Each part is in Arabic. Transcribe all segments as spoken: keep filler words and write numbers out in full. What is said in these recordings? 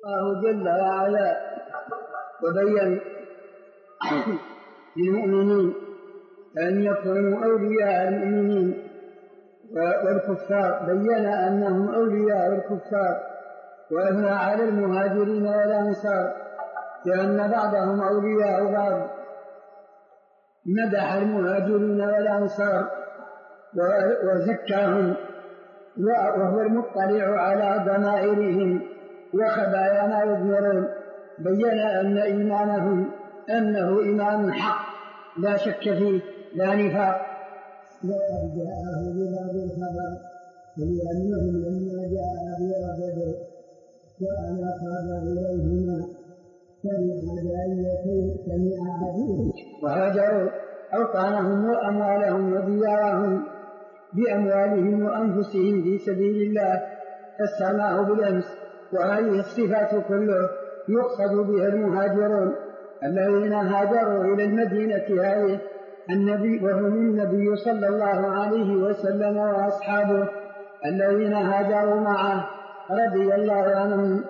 الله جل وعلا وبين للمؤمنين أن يكونوا أولياء المؤمنين والكفار، بين أنهم أولياء الكفار، وأثنى على المهاجرين والأنصار لأن بعضهم أولياء بعض. مدح المهاجرين والأنصار وزكاهم، وهو المطلع على ضمائرهم وخبايا ما يضمرون. بين أن إيمانهم أنه إيمان حق لا شك فيه لا نفاق. وقد جاءه ببعض الخبر ولأنهم لما جاء أبي بدر وأنا خاض إليهما سمع داعيتين سمع عبيد وهاجروا أوطانهم وأموالهم وديارهم بأموالهم وأنفسهم في سبيل الله فسرناه بالأمس. وهذه الصفات كله يقصد بها المهاجرون الذين هاجروا إلى المدينة هذه النبي وهم النبي صلى الله عليه وسلم وأصحابه الذين هاجروا معه رضي الله عنهم.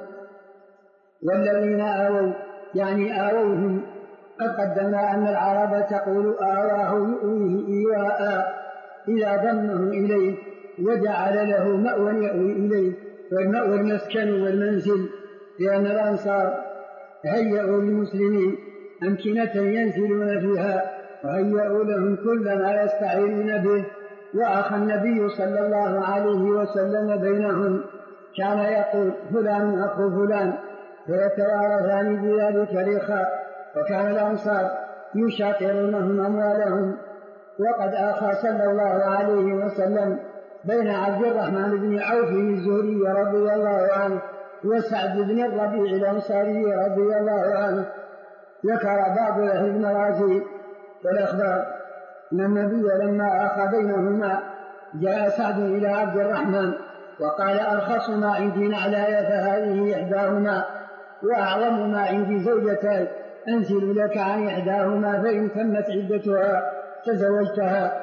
والذين آووا يعني آووهم. قد قدمنا أن العرب تقول آواه يؤويه إيواء إذا ضمه إليه وجعل له مأوى يأوي إليه، والمأوى المسكن والمنزل، لأن الأنصار هيئوا للمسلمين أمكنة ينزلون فيها وهيئوا لهم كل ما يستعينون به. وأخى النبي صلى الله عليه وسلم بينهم، كان يقول فلان أخو فلان ويتوارثان بذلك الإخاء. وكان الأنصار يشاطرونهم أموالهم. وقد أخى صلى الله عليه وسلم بين عبد الرحمن بن عوف الزهري رضي الله عنه وسعد بن الربيع الأنصاري رضي الله عنه. ذكر بعض أهل المغازي والأخبار أن النبي لما أخى بينهما جاء سعد إلى عبد الرحمن وقال أرخص ما عندي نعلاي فهذه إحداهما، وأعظم ما عندي زوجتاي أنزل لك عن إحداهما فإن تمت عدتها تزوجتها.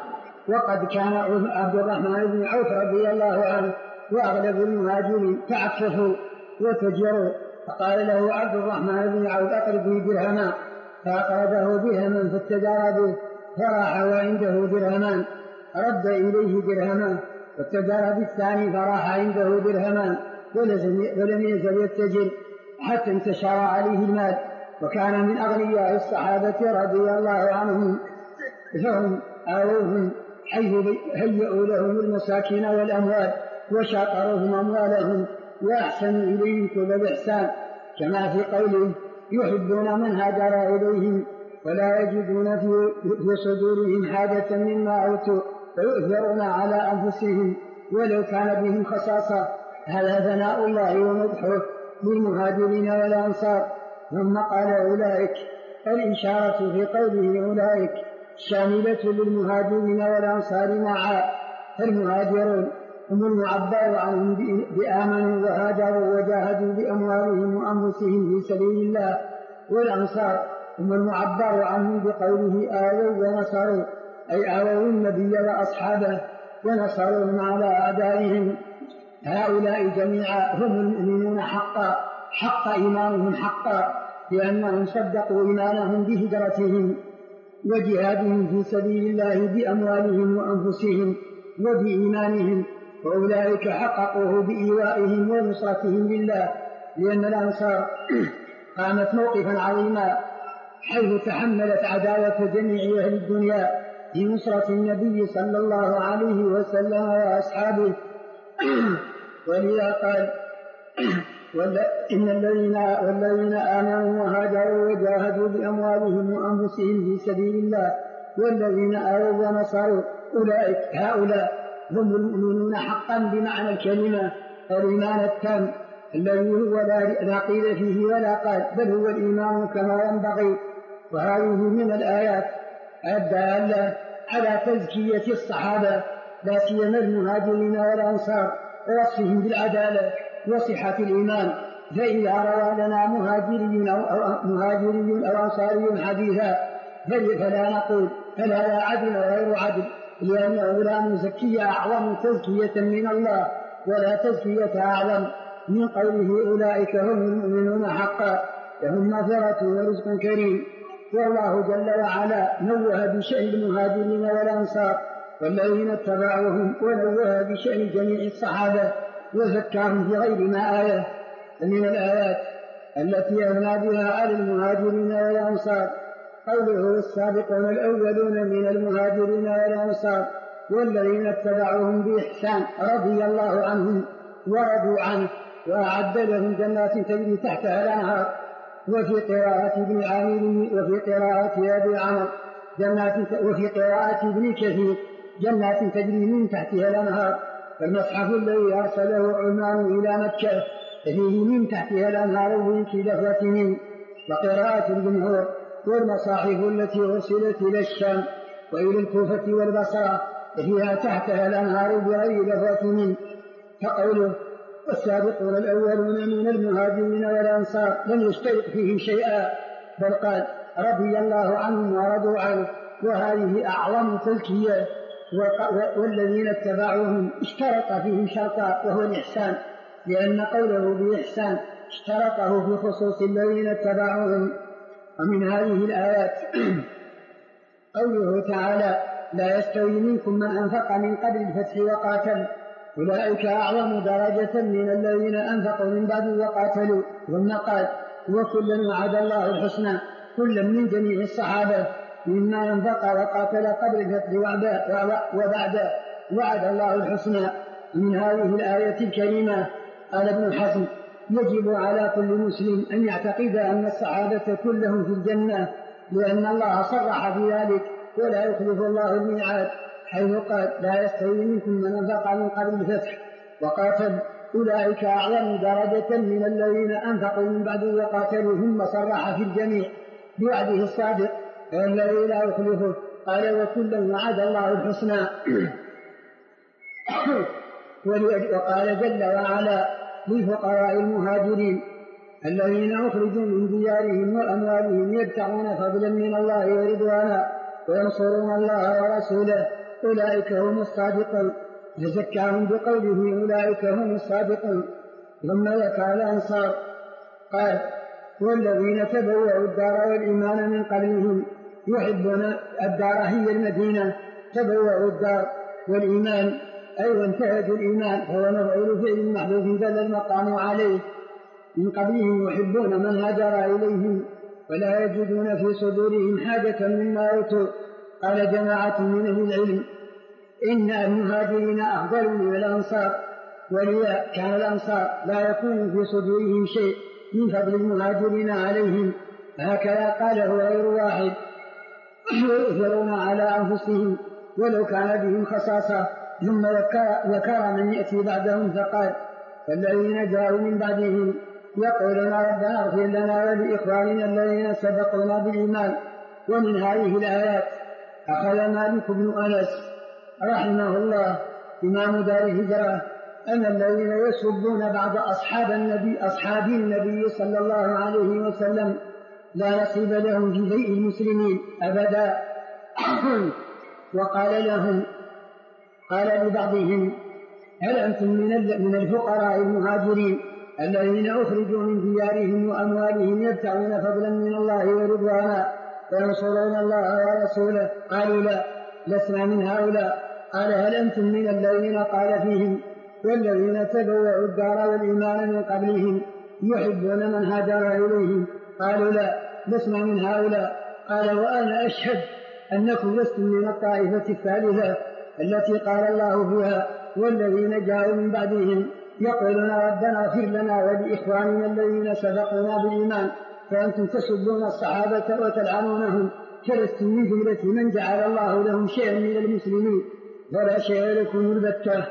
وقد كان عبد الرحمن بن عوف رضي الله عنه وأغلب المهاجرين تعففوا وتجروا، فقال له عبد الرحمن بن عوف أقرض لي درهما، فأقرضه درهما فاتجار به فراح وعنده درهمان، رد إليه درهما واتجار بالثاني فراح عنده درهمان، ولم يزل يتجر حتى انتشر عليه المال. وكان من أغنياء الصحابة رضي الله عنهم، فهم آووهم حيث هيئوا لهم المساكين والأموال وشاطروهم أموالهم وأحسنوا إليهم كل الإحسان، كما في قوله يحبون من هاجر إليهم ولا يجدون في صدورهم حاجة مما أوتوا ويؤثرون على أنفسهم ولو كان بهم خصاصة. هذا ثناء الله ومدحه للمهاجرين والأنصار. ثم قال أولئك، الإشارة في قوله أولئك شاملة للمهاجرين والأنصار معا. فالمهاجرون هم المعبر عنهم بآمنوا وهاجروا وجاهدوا بأموالهم وأنفسهم في سبيل الله، والأنصار هم المعبر عنهم بقوله آووا ونصروا، أي آووا النبي وأصحابه ونصروهم على أعدائهم. هؤلاء جميعا هم المؤمنون حقا، حق إيمانهم حقا، لأنهم صدقوا إيمانهم بهجرتهم وجهادهم في سبيل الله بأموالهم وأنفسهم وبإيمانهم. وأولئك حققوه بإيوائهم ونصرتهم لله، لأن الأنصار قامت موقفا عظيما حيث تحملت عداوة جميع أهل الدنيا في نصرة النبي صلى الله عليه وسلم وأصحابه. ولذا قال إن الذين والذين آمنوا وهاجروا وجاهدوا بأموالهم وأنفسهم في سبيل الله والذين آووا ونصروا أولئك هؤلاء هم المؤمنون حقا بمعنى الكلمة، الإيمان التام الذي هو لا قيل فيه ولا قال، بل هو الإيمان كما ينبغي. وهذه من الآيات الدالة على تزكية الصحابة لا سيما المهاجرين والأنصار ووصفهم بالعدالة وصحة الإيمان. فإذا روى لنا مهاجري أو مهاجري أو أنصاري حديثا فلا نقول هل هذا عدل وغير عدل، لأنه لا مزكية أعظم تزكية من الله ولا تزكية أعظم. من قوله أولئك هم المؤمنون حقا لهم مغفرة ورزق كريم. والله جل وعلا نوه بشأن المهاجرين والأنصار والذين اتبعوهم، ونوه بشأن جميع الصحابة وذكرهم في غير ما آية. ومن الآيات التي أثنى بها على المهاجرين والأنصار قوله السابقون الأولون من المهاجرين والأنصار والذين اتبعوهم بإحسان رضي الله عنهم ورضوا عنه وأعد لهم جنات تجري تحتها الأنهار. وفي قراءة ابن عامر وفي قراءة أبي عمرو جنات، وفي قراءة ابن كثير جنات تجري من تحتها الأنهار. فالمصحف الذي أرسله عمان إلى مكة فيه من تحتها الأنهار في لفظة من. وقراءة الجمهور والمصاحف التي أرسلت إلى الشام وإلى الكوفة والبصرة فيها تحتها الأنهار بغير لفظة من. فقوله والسابقون الأولون من المهاجرين والأنصار لم يشترط فيه شيئا، بل قال رضي الله عنهم ورضوا عنه، وهذه أعظم تزكية. والذين اتبعوهم اشترط فيه شرطا وهو الإحسان، لأن قوله بإحسان اشترطه في خصوص الذين اتبعوهم. ومن هذه الآيات قوله تعالى لا يستوي منكم من أنفق من قبل الفتح وقاتل أولئك أعظم درجة من الذين أنفقوا من بعد وقاتلوا. ثم قال وكلا وعد الله الحسنى، كلا من جميع الصحابة مما أنفق وقاتل قبل الفتح وبعد وعد الله الحسنى. من هذه الآية الكريمة قال ابن حزم يجب على كل مسلم أن يعتقد أن الصحابة كلهم في الجنة، لأن الله صرح بذلك ولا يخلف الله الميعاد، حيث قال لا يستوي منكم من أنفق من قبل الفتح وقاتل أولئك أعظم درجة من الذين أنفقوا من بعد وقاتلوا، ثم صرح في الجميع بوعده الصادق الذي لا يخلفه. قال وكلا وعد الله الحسنى. وقال جل وعلا للفقراء المهاجرين الذين أخرجوا من ديارهم وأموالهم يبتغون فضلا من الله ورضوانا وينصرون الله ورسوله أولئك هم الصادقون، فزكاهم بقوله أولئك هم الصادقون. ثم ذكر الأنصار قال والذين تبوأوا الدار والإيمان من قبلهم يحبون الدار هي المدينة، تبوأوا الدار والإيمان أي وانتهجوا الإيمان، هو مفعول فعل محذوف دل المقام عليه. من قبلهم يحبون من هاجر إليهم ولا يجدون في صدورهم حاجة مما أوتوا. قال جماعة من أهل العلم إن المهاجرين أفضل من الأنصار، ولذا كان الأنصار لا يكون في صدورهم شيء من فضل المهاجرين عليهم، هكذا قاله غير واحد، ويؤثرون على أنفسهم ولو كان بهم خصاصة. ثم ذكر من يأتي بعدهم فقال والذين جاءوا من بعدهم يقولون ربنا اغفر لنا ولإخواننا الذين سبقونا بالإيمان. ومن هذه الآيات أخذ مالك بن أنس رحمه الله إمام دار الهجرة أن الذين يسبون بعض أصحاب النبي أصحاب النبي صلى الله عليه وسلم لا نصيب لهم في بيع المسلمين أبدا. وقال لهم قال لبعضهم هل أنتم من الفقراء المهاجرين الذين أخرجوا من ديارهم وأموالهم يبتغون فضلا من الله ورضوانا وينصرون الله ورسوله؟ قالوا لا لسنا من هؤلاء. قال هل أنتم من الذين قال فيهم والذين تبوأوا الدار والإيمان من قبلهم يحبون من هاجر إليهم؟ قالوا لا لسنا من هؤلاء. قال وأنا أشهد أنكم لستم من الطائفة الثالثة التي قال الله فيها والذين جاءوا من بعدهم يقولون ربنا اغفر لنا ولإخواننا الذين سبقونا بالإيمان، فأنتم تسبون الصحابة وتلعنونهم، فلستم من جملة من جعل الله لهم شيئا من المسلمين ولا شيء لكم البتة.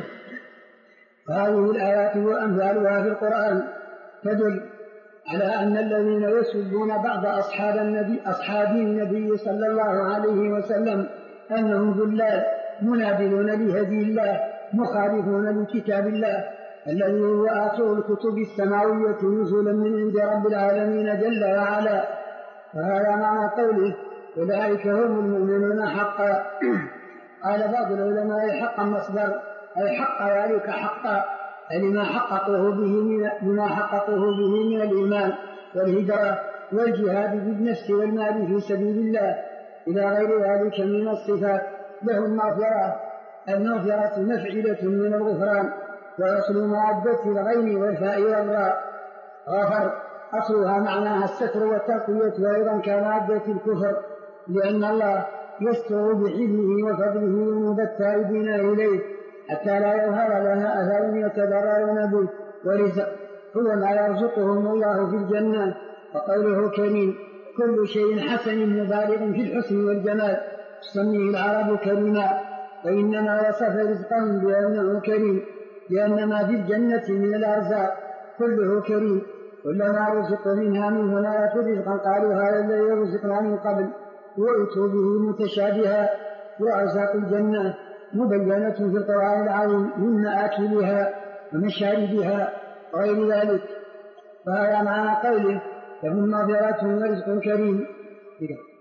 هذه الآيات وأمثالها في القرآن تدل على أن الذين يسبون بعض أصحاب النبي أصحاب النبي صلى الله عليه وسلم أنهم ذلال منابذون لهدي الله مخالفون لكتاب الله الذي هو آخر الكتب السماوية نزولا من عند رب العالمين جل وعلا. وهذا معنى قوله أولئك هم المؤمنون حقا. قال بعض العلماء حقا مصدر أي حق ذلك حقا، لما حققوه به من لما حققوه به من الإيمان والهجرة والجهاد بالنفس والمال في سبيل الله إلى غير ذلك من الصفات. له المغفرة. المغفرة مفعلة من الغفران، وأصل مادة الغين والفاء والراء غفر، أصلها معناها الستر والتقوية، وأيضا كمادة الكفر، لأن الله يستر بحلمه وفضله ذنوب التائبين إليه حتى لا يظهر لها أثر يتضررون به. ورزق هو ما يرزقهم الله في الجنة. وقوله كريم كل شيء حسن مبالغ في الحسن والجمال تسميه العرب كريما، وإنما وصف رزقهم بأنه كريم لأن ما في الجنة من الأرزاق كله كريم، كلما رزقوا منها من هناك رزقا قالوا هذا الذي رزقنا من قبل، وأتوا به متشابها. وأرزاق الجنة مبينة في القرآن العظيم من مآكلها ومشاربها وغير ذلك. فهذا معنى قوله لهم مغفرة ورزق كريم.